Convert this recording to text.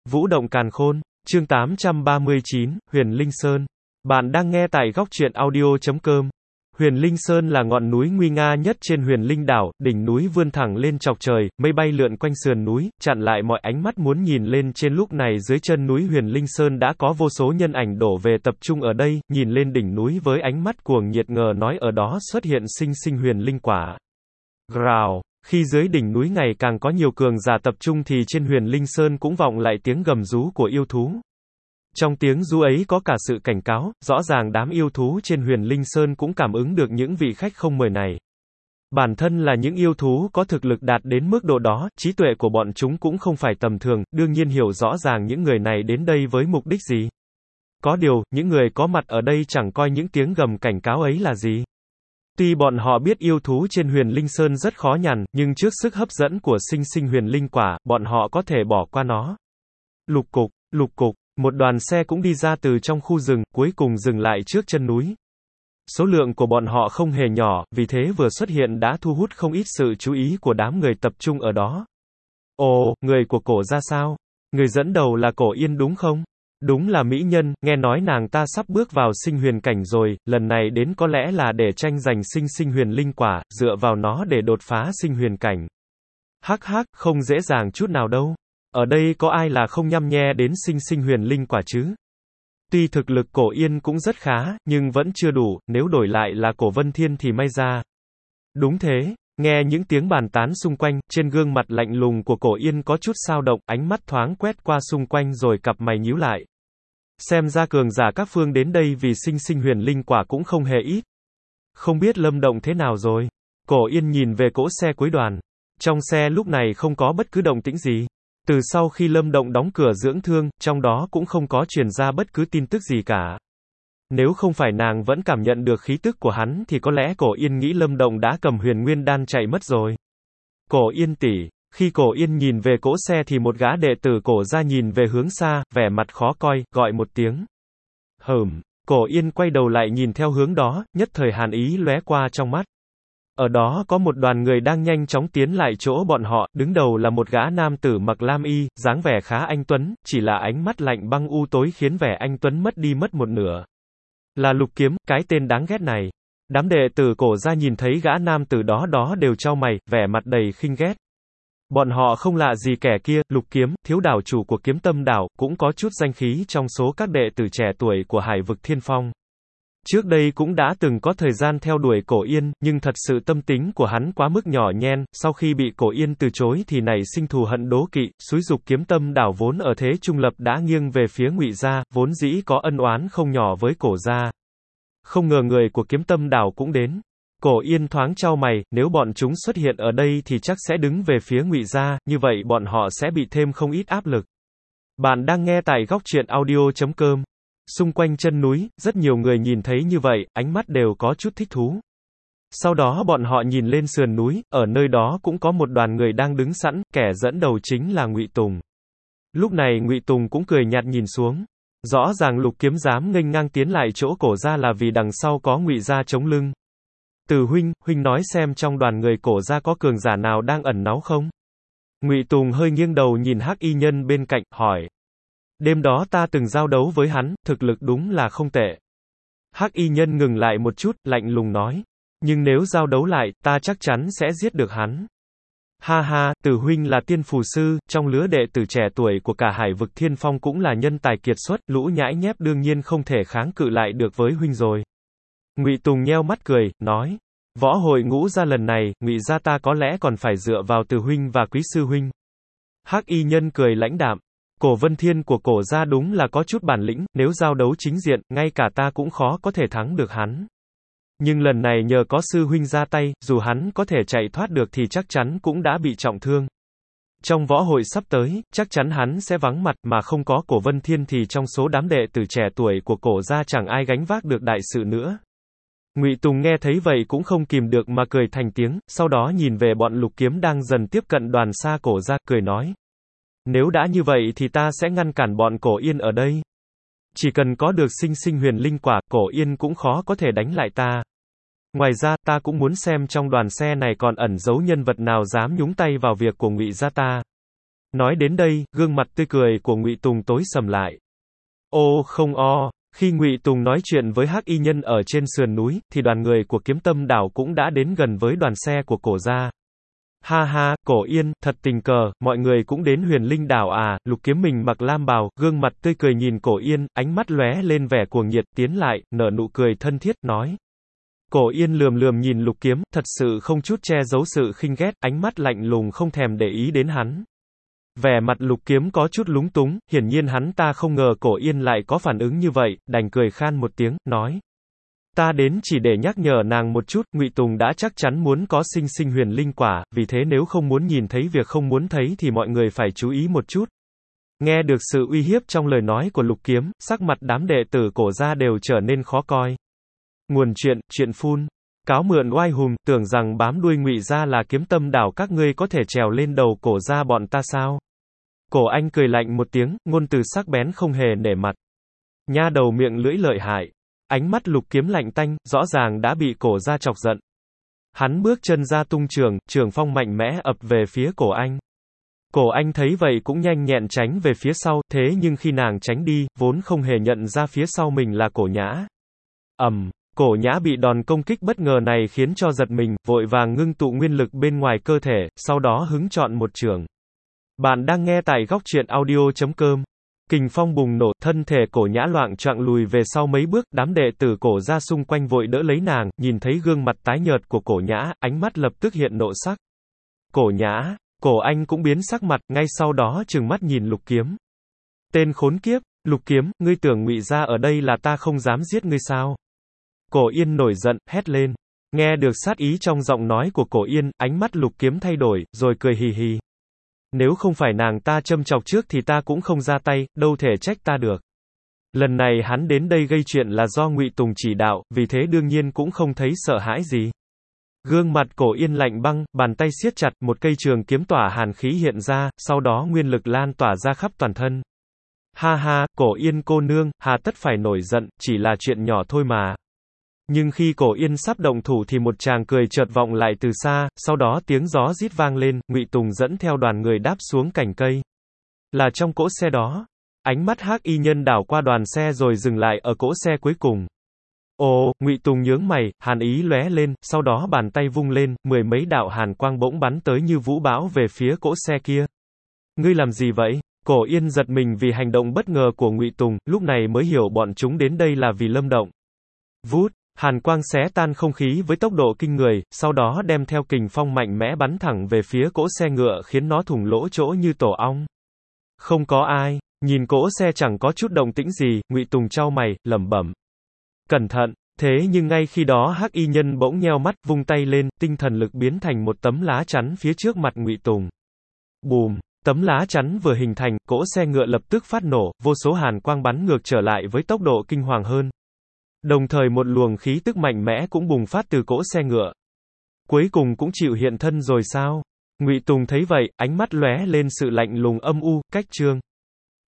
Vũ động càn khôn, chương 839, Huyền Linh Sơn. Bạn đang nghe tại góc truyện audio.com. Huyền Linh Sơn là ngọn núi nguy nga nhất trên Huyền Linh đảo, đỉnh núi vươn thẳng lên chọc trời, mây bay lượn quanh sườn núi, chặn lại mọi ánh mắt muốn nhìn lên trên. Lúc này dưới chân núi Huyền Linh Sơn đã có vô số nhân ảnh đổ về tập trung ở đây, nhìn lên đỉnh núi với ánh mắt cuồng nhiệt ngờ nói ở đó xuất hiện sinh sinh huyền linh quả. Rào. Khi dưới đỉnh núi ngày càng có nhiều cường giả tập trung thì trên Huyền Linh Sơn cũng vọng lại tiếng gầm rú của yêu thú. Trong tiếng rú ấy có cả sự cảnh cáo, rõ ràng đám yêu thú trên Huyền Linh Sơn cũng cảm ứng được những vị khách không mời này. Bản thân là những yêu thú có thực lực đạt đến mức độ đó, trí tuệ của bọn chúng cũng không phải tầm thường, đương nhiên hiểu rõ ràng những người này đến đây với mục đích gì. Có điều, những người có mặt ở đây chẳng coi những tiếng gầm cảnh cáo ấy là gì. Tuy bọn họ biết yêu thú trên Huyền Linh Sơn rất khó nhằn, nhưng trước sức hấp dẫn của sinh sinh huyền linh quả, bọn họ có thể bỏ qua nó. Lục cục, một đoàn xe cũng đi ra từ trong khu rừng, cuối cùng dừng lại trước chân núi. Số lượng của bọn họ không hề nhỏ, vì thế vừa xuất hiện đã thu hút không ít sự chú ý của đám người tập trung ở đó. Ồ, người của Cổ gia sao? Người dẫn đầu là Cổ Yên đúng không? Đúng là mỹ nhân, nghe nói nàng ta sắp bước vào sinh huyền cảnh rồi, lần này đến có lẽ là để tranh giành sinh sinh huyền linh quả, dựa vào nó để đột phá sinh huyền cảnh. Hắc hắc, không dễ dàng chút nào đâu. Ở đây có ai là không nhăm nhe đến sinh sinh huyền linh quả chứ? Tuy thực lực Cổ Yên cũng rất khá, nhưng vẫn chưa đủ, nếu đổi lại là Cổ Vân Thiên thì may ra. Đúng thế. Nghe những tiếng bàn tán xung quanh, trên gương mặt lạnh lùng của Cổ Yên có chút dao động, ánh mắt thoáng quét qua xung quanh rồi cặp mày nhíu lại. Xem ra cường giả các phương đến đây vì sinh sinh huyền linh quả cũng không hề ít. Không biết Lâm Động thế nào rồi? Cổ Yên nhìn về cỗ xe cuối đoàn. Trong xe lúc này không có bất cứ động tĩnh gì. Từ sau khi Lâm Động đóng cửa dưỡng thương, trong đó cũng không có truyền ra bất cứ tin tức gì cả. Nếu không phải nàng vẫn cảm nhận được khí tức của hắn thì có lẽ Cổ Yên nghĩ Lâm Động đã cầm Huyền Nguyên đan chạy mất rồi. Cổ Yên tỷ. Khi Cổ Yên nhìn về cỗ xe thì một gã đệ tử Cổ gia nhìn về hướng xa, vẻ mặt khó coi, gọi một tiếng. Cổ Yên quay đầu lại nhìn theo hướng đó, nhất thời hàn ý lóe qua trong mắt. Ở đó có một đoàn người đang nhanh chóng tiến lại chỗ bọn họ, đứng đầu là một gã nam tử mặc lam y, dáng vẻ khá anh tuấn, chỉ là ánh mắt lạnh băng u tối khiến vẻ anh tuấn mất đi mất một nửa. Là Lục Kiếm, cái tên đáng ghét này. Đám đệ tử Cổ gia nhìn thấy gã nam tử đó đều chau mày, vẻ mặt đầy khinh ghét. Bọn họ không lạ gì kẻ kia, Lục Kiếm, thiếu đảo chủ của Kiếm Tâm đảo, cũng có chút danh khí trong số các đệ tử trẻ tuổi của Hải vực Thiên Phong. Trước đây cũng đã từng có thời gian theo đuổi Cổ Yên, nhưng thật sự tâm tính của hắn quá mức nhỏ nhen, sau khi bị Cổ Yên từ chối thì nảy sinh thù hận đố kỵ, xúi giục Kiếm Tâm đảo vốn ở thế trung lập đã nghiêng về phía Ngụy gia, vốn dĩ có ân oán không nhỏ với Cổ gia. Không ngờ người của Kiếm Tâm đảo cũng đến. Cổ Yên thoáng chau mày, nếu bọn chúng xuất hiện ở đây thì chắc sẽ đứng về phía Ngụy gia, như vậy bọn họ sẽ bị thêm không ít áp lực. Bạn đang nghe tại góc truyện audio.com. Xung quanh chân núi, rất nhiều người nhìn thấy như vậy, ánh mắt đều có chút thích thú. Sau đó bọn họ nhìn lên sườn núi, ở nơi đó cũng có một đoàn người đang đứng sẵn, kẻ dẫn đầu chính là Ngụy Tùng. Lúc này Ngụy Tùng cũng cười nhạt nhìn xuống. Rõ ràng Lục Kiếm dám nghênh ngang tiến lại chỗ Cổ gia là vì đằng sau có Ngụy gia chống lưng. Từ huynh nói xem trong đoàn người Cổ gia có cường giả nào đang ẩn náu không? Ngụy Tùng hơi nghiêng đầu nhìn Hắc Y Nhân bên cạnh, hỏi. Đêm đó ta từng giao đấu với hắn, thực lực đúng là không tệ. Hắc Y Nhân ngừng lại một chút, lạnh lùng nói. Nhưng nếu giao đấu lại, ta chắc chắn sẽ giết được hắn. Ha ha, Từ huynh là tiên phù sư, trong lứa đệ tử trẻ tuổi của cả Hải vực Thiên Phong cũng là nhân tài kiệt xuất, lũ nhãi nhép đương nhiên không thể kháng cự lại được với huynh rồi. Ngụy Tùng nheo mắt cười, nói. Võ hội ngũ gia lần này, Ngụy gia ta có lẽ còn phải dựa vào Từ huynh và Quý sư huynh. Hắc Y Nhân cười lãnh đạm. Cổ Vân Thiên của Cổ gia đúng là có chút bản lĩnh, nếu giao đấu chính diện, ngay cả ta cũng khó có thể thắng được hắn. Nhưng lần này nhờ có sư huynh ra tay, dù hắn có thể chạy thoát được thì chắc chắn cũng đã bị trọng thương. Trong võ hội sắp tới, chắc chắn hắn sẽ vắng mặt, mà không có Cổ Vân Thiên thì trong số đám đệ tử trẻ tuổi của Cổ gia chẳng ai gánh vác được đại sự nữa. Ngụy Tùng nghe thấy vậy cũng không kìm được mà cười thành tiếng, sau đó nhìn về bọn Lục Kiếm đang dần tiếp cận đoàn xa Cổ gia, cười nói. Nếu đã như vậy thì ta sẽ ngăn cản bọn Cổ Yên ở đây. Chỉ cần có được sinh sinh huyền linh quả, Cổ Yên cũng khó có thể đánh lại ta. Ngoài ra, ta cũng muốn xem trong đoàn xe này còn ẩn giấu nhân vật nào dám nhúng tay vào việc của Ngụy gia ta. Nói đến đây, gương mặt tươi cười của Ngụy Tùng tối sầm lại. Ô không o, khi Ngụy Tùng nói chuyện với Hắc Y Nhân ở trên sườn núi, thì đoàn người của Kiếm Tâm Đảo cũng đã đến gần với đoàn xe của Cổ gia. Ha ha, Cổ Yên, thật tình cờ, mọi người cũng đến Huyền Linh Đảo à? Lục Kiếm mình mặc lam bào, gương mặt tươi cười nhìn Cổ Yên, ánh mắt lóe lên vẻ cuồng nhiệt, tiến lại, nở nụ cười thân thiết, nói. Cổ Yên lườm lườm nhìn Lục Kiếm, thật sự không chút che giấu sự khinh ghét, ánh mắt lạnh lùng không thèm để ý đến hắn. Vẻ mặt Lục Kiếm có chút lúng túng, hiển nhiên hắn ta không ngờ Cổ Yên lại có phản ứng như vậy, đành cười khan một tiếng, nói. Ta đến chỉ để nhắc nhở nàng một chút, Ngụy Tùng đã chắc chắn muốn có sinh sinh huyền linh quả, vì thế nếu không muốn nhìn thấy việc không muốn thấy thì mọi người phải chú ý một chút. Nghe được sự uy hiếp trong lời nói của Lục Kiếm, sắc mặt đám đệ tử Cổ gia đều trở nên khó coi. Nguồn chuyện phun. Cáo mượn oai hùng, tưởng rằng bám đuôi Ngụy gia là Kiếm Tâm Đảo các ngươi có thể trèo lên đầu Cổ gia bọn ta sao? Cổ Anh cười lạnh một tiếng, ngôn từ sắc bén không hề nể mặt. Nha đầu miệng lưỡi lợi hại. Ánh mắt Lục Kiếm lạnh tanh, rõ ràng đã bị Cổ gia chọc giận. Hắn bước chân ra tung trường phong mạnh mẽ ập về phía Cổ Anh. Cổ Anh thấy vậy cũng nhanh nhẹn tránh về phía sau, thế nhưng khi nàng tránh đi, vốn không hề nhận ra phía sau mình là Cổ Nhã. Cổ Nhã bị đòn công kích bất ngờ này khiến cho giật mình, vội vàng ngưng tụ nguyên lực bên ngoài cơ thể, sau đó hứng chọn một trường. Bạn đang nghe tại góc truyện audio.com. Kình phong bùng nổ, thân thể Cổ Nhã loạng choạng lùi về sau mấy bước, đám đệ tử Cổ gia xung quanh vội đỡ lấy nàng, nhìn thấy gương mặt tái nhợt của Cổ Nhã, ánh mắt lập tức hiện nộ sắc. Cổ Nhã, Cổ Anh cũng biến sắc mặt, ngay sau đó trừng mắt nhìn Lục Kiếm. Tên khốn kiếp, Lục Kiếm, ngươi tưởng Ngụy gia ở đây là ta không dám giết ngươi sao? Cổ Yên nổi giận, hét lên. Nghe được sát ý trong giọng nói của Cổ Yên, ánh mắt Lục Kiếm thay đổi, rồi cười hì hì. Nếu không phải nàng ta châm chọc trước thì ta cũng không ra tay, đâu thể trách ta được. Lần này hắn đến đây gây chuyện là do Ngụy Tùng chỉ đạo, vì thế đương nhiên cũng không thấy sợ hãi gì. Gương mặt Cổ Yên lạnh băng, bàn tay siết chặt, một cây trường kiếm tỏa hàn khí hiện ra, sau đó nguyên lực lan tỏa ra khắp toàn thân. Ha ha, Cổ Yên cô nương, hà tất phải nổi giận, chỉ là chuyện nhỏ thôi mà. Nhưng khi Cổ Yên sắp động thủ thì một tràng cười chợt vọng lại từ xa, sau đó tiếng gió rít vang lên, Ngụy Tùng dẫn theo đoàn người đáp xuống cành cây. Là trong cỗ xe đó. Ánh mắt Hắc Y Nhân đảo qua đoàn xe rồi dừng lại ở cỗ xe cuối cùng. Ồ, Ngụy Tùng nhướng mày, hàn ý lóe lên, sau đó bàn tay vung lên, mười mấy đạo hàn quang bỗng bắn tới như vũ bão về phía cỗ xe kia. Ngươi làm gì vậy? Cổ Yên giật mình vì hành động bất ngờ của Ngụy Tùng, lúc này mới hiểu bọn chúng đến đây là vì Lâm Động. Vút, hàn quang xé tan không khí với tốc độ kinh người, sau đó đem theo kình phong mạnh mẽ bắn thẳng về phía cỗ xe ngựa khiến nó thủng lỗ chỗ như tổ ong. Không có ai, nhìn cỗ xe chẳng có chút động tĩnh gì, Ngụy Tùng chau mày, lẩm bẩm. Cẩn thận, thế nhưng ngay khi đó Hắc Y Nhân bỗng nheo mắt, vung tay lên, tinh thần lực biến thành một tấm lá chắn phía trước mặt Ngụy Tùng. Bùm, tấm lá chắn vừa hình thành, cỗ xe ngựa lập tức phát nổ, vô số hàn quang bắn ngược trở lại với tốc độ kinh hoàng hơn. Đồng thời một luồng khí tức mạnh mẽ cũng bùng phát từ cỗ xe ngựa. Cuối cùng cũng chịu hiện thân rồi sao? Ngụy Tùng thấy vậy, ánh mắt lóe lên sự lạnh lùng âm u, cách chương.